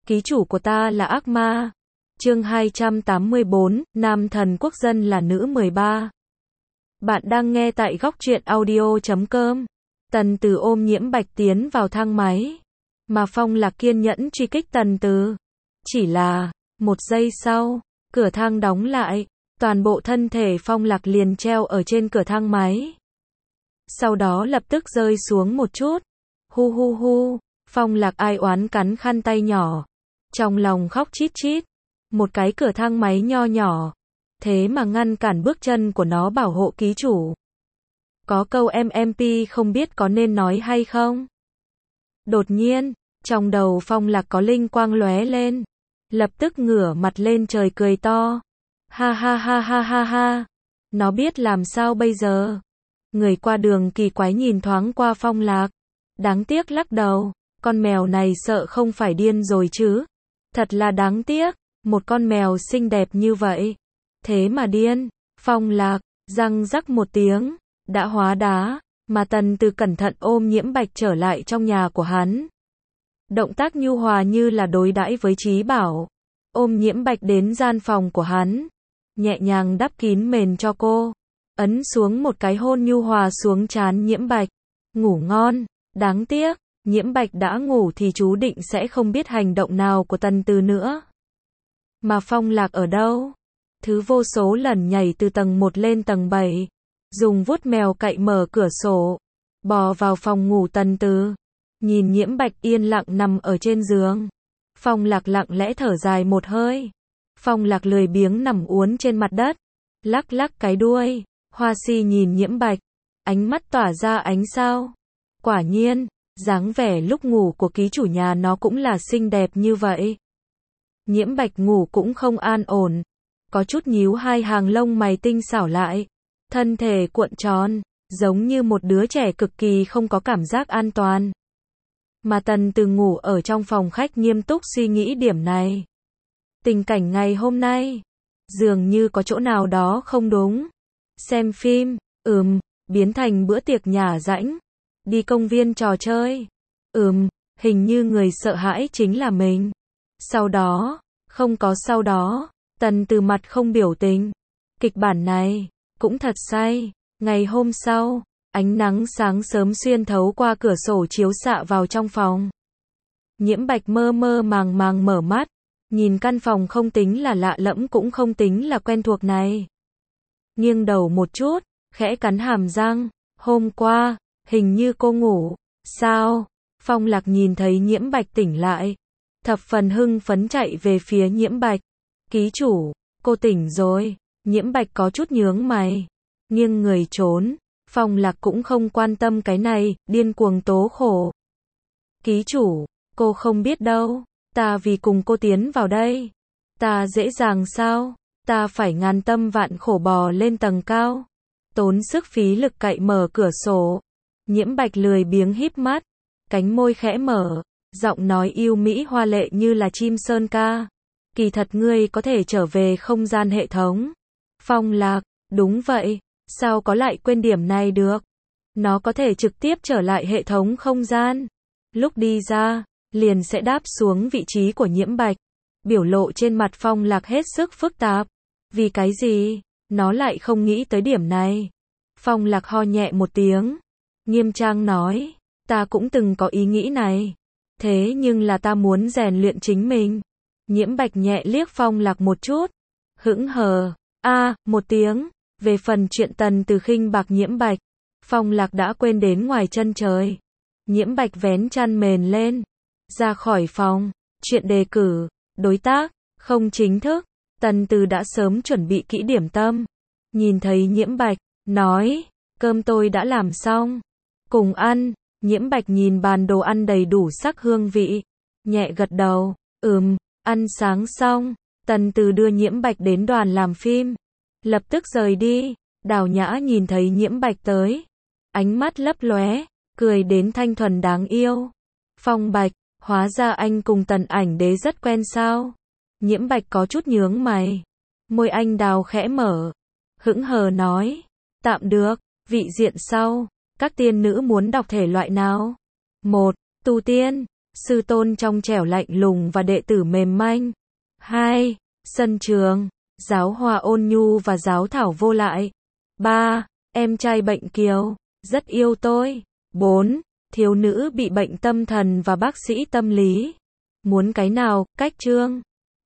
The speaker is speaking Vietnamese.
ký chủ của ta là ác ma. Chương 284, nam thần quốc dân là nữ 13. Bạn đang nghe tại góc truyện audio.com. Tần Từ ôm Nhiễm Bạch tiến vào thang máy, mà Phong Lạc kiên nhẫn truy kích Tần Từ. Chỉ là, một giây sau, cửa thang đóng lại, toàn bộ thân thể Phong Lạc liền treo ở trên cửa thang máy. Sau đó lập tức rơi xuống một chút. Hu hu hu, Phong Lạc ai oán cắn khăn tay nhỏ, trong lòng khóc chít chít. Một cái cửa thang máy nho nhỏ, thế mà ngăn cản bước chân của nó bảo hộ ký chủ. Có câu MMP không biết có nên nói hay không? Đột nhiên, trong đầu Phong Lạc có linh quang lóe lên, lập tức ngửa mặt lên trời cười to. Ha ha ha ha ha ha. Nó biết làm sao bây giờ. Người qua đường kỳ quái nhìn thoáng qua Phong Lạc, đáng tiếc lắc đầu, con mèo này sợ không phải điên rồi chứ. Thật là đáng tiếc, một con mèo xinh đẹp như vậy, thế mà điên. Phong Lạc, răng rắc một tiếng, đã hóa đá, mà Tần Từ cẩn thận ôm Nhiễm Bạch trở lại trong nhà của hắn. Động tác nhu hòa như là đối đãi với Chí Bảo. Ôm Nhiễm Bạch đến gian phòng của hắn, nhẹ nhàng đắp kín mền cho cô, ấn xuống một cái hôn nhu hòa xuống trán Nhiễm Bạch. Ngủ ngon. Đáng tiếc, Nhiễm Bạch đã ngủ thì chú định sẽ không biết hành động nào của Tần Từ nữa. Mà Phong Lạc ở đâu? Thứ vô số lần nhảy từ tầng 1 lên tầng 7, dùng vuốt mèo cạy mở cửa sổ, bò vào phòng ngủ Tần Từ, nhìn Nhiễm Bạch yên lặng nằm ở trên giường. Phong Lạc lặng lẽ thở dài một hơi. Phong Lạc lười biếng nằm uốn trên mặt đất, lắc lắc cái đuôi, hoa si nhìn Nhiễm Bạch, ánh mắt tỏa ra ánh sao. Quả nhiên, dáng vẻ lúc ngủ của ký chủ nhà nó cũng là xinh đẹp như vậy. Nhiễm Bạch ngủ cũng không an ổn, có chút nhíu hai hàng lông mày tinh xảo lại, thân thể cuộn tròn, giống như một đứa trẻ cực kỳ không có cảm giác an toàn. Mà Tần Từ ngủ ở trong phòng khách nghiêm túc suy nghĩ điểm này. Tình cảnh ngày hôm nay, dường như có chỗ nào đó không đúng. Xem phim, biến thành bữa tiệc nhà rãnh, đi công viên trò chơi, hình như người sợ hãi chính là mình. Sau đó, không có sau đó, Tần Từ mặt không biểu tình. Kịch bản này, cũng thật say. Ngày hôm sau, ánh nắng sáng sớm xuyên thấu qua cửa sổ chiếu xạ vào trong phòng. Nhiễm Bạch mơ mơ màng màng mở mắt, nhìn căn phòng không tính là lạ lẫm cũng không tính là quen thuộc này. Nghiêng đầu một chút, khẽ cắn hàm răng, hôm qua, hình như cô ngủ. Sao? Phong Lạc nhìn thấy Nhiễm Bạch tỉnh lại, thập phần hưng phấn chạy về phía Nhiễm Bạch. Ký chủ, cô tỉnh rồi. Nhiễm Bạch có chút nhướng mày, nghiêng người trốn. Phong Lạc cũng không quan tâm cái này, điên cuồng tố khổ. Ký chủ, cô không biết đâu, ta vì cùng cô tiến vào đây. Ta dễ dàng sao? Ta phải ngàn tâm vạn khổ bò lên tầng cao, tốn sức phí lực cạy mở cửa sổ. Nhiễm Bạch lười biếng híp mắt, cánh môi khẽ mở, giọng nói yêu mỹ hoa lệ như là chim sơn ca. Kỳ thật ngươi có thể trở về không gian hệ thống. Phong Lạc, đúng vậy, sao có lại quên điểm này được? Nó có thể trực tiếp trở lại hệ thống không gian. Lúc đi ra, liền sẽ đáp xuống vị trí của Nhiễm Bạch. Biểu lộ trên mặt Phong Lạc hết sức phức tạp. Vì cái gì? Nó lại không nghĩ tới điểm này. Phong Lạc ho nhẹ một tiếng, nghiêm trang nói, ta cũng từng có ý nghĩ này. Thế nhưng là ta muốn rèn luyện chính mình. Nhiễm Bạch nhẹ liếc Phong Lạc một chút, hững hờ, một tiếng. Về phần chuyện Tần Từ khinh bạc Nhiễm Bạch, Phong Lạc đã quên đến ngoài chân trời. Nhiễm Bạch vén chăn mền lên, ra khỏi phòng. Chuyện đề cử, đối tác, không chính thức. Tần Từ đã sớm chuẩn bị kỹ điểm tâm. Nhìn thấy Nhiễm Bạch, nói, cơm tôi đã làm xong. Cùng ăn. Nhiễm Bạch nhìn bàn đồ ăn đầy đủ sắc hương vị, nhẹ gật đầu, ăn sáng xong. Tần Từ đưa Nhiễm Bạch đến đoàn làm phim, lập tức rời đi. Đào Nhã nhìn thấy Nhiễm Bạch tới, ánh mắt lấp lóe, cười đến thanh thuần đáng yêu. Phong Bạch, hóa ra anh cùng Tần Ảnh Đế rất quen sao? Nhiễm Bạch có chút nhướng mày, môi anh đào khẽ mở, hững hờ nói, tạm được. Vị diện sau, các tiên nữ muốn đọc thể loại nào? 1. Tu tiên. Sư tôn trong trẻo lạnh lùng và đệ tử mềm manh. 2. Sân trường, giáo hòa ôn nhu và giáo thảo vô lại. 3. Em trai bệnh kiều, rất yêu tôi. 4. Thiếu nữ bị bệnh tâm thần và bác sĩ tâm lý. Muốn cái nào, cách chương.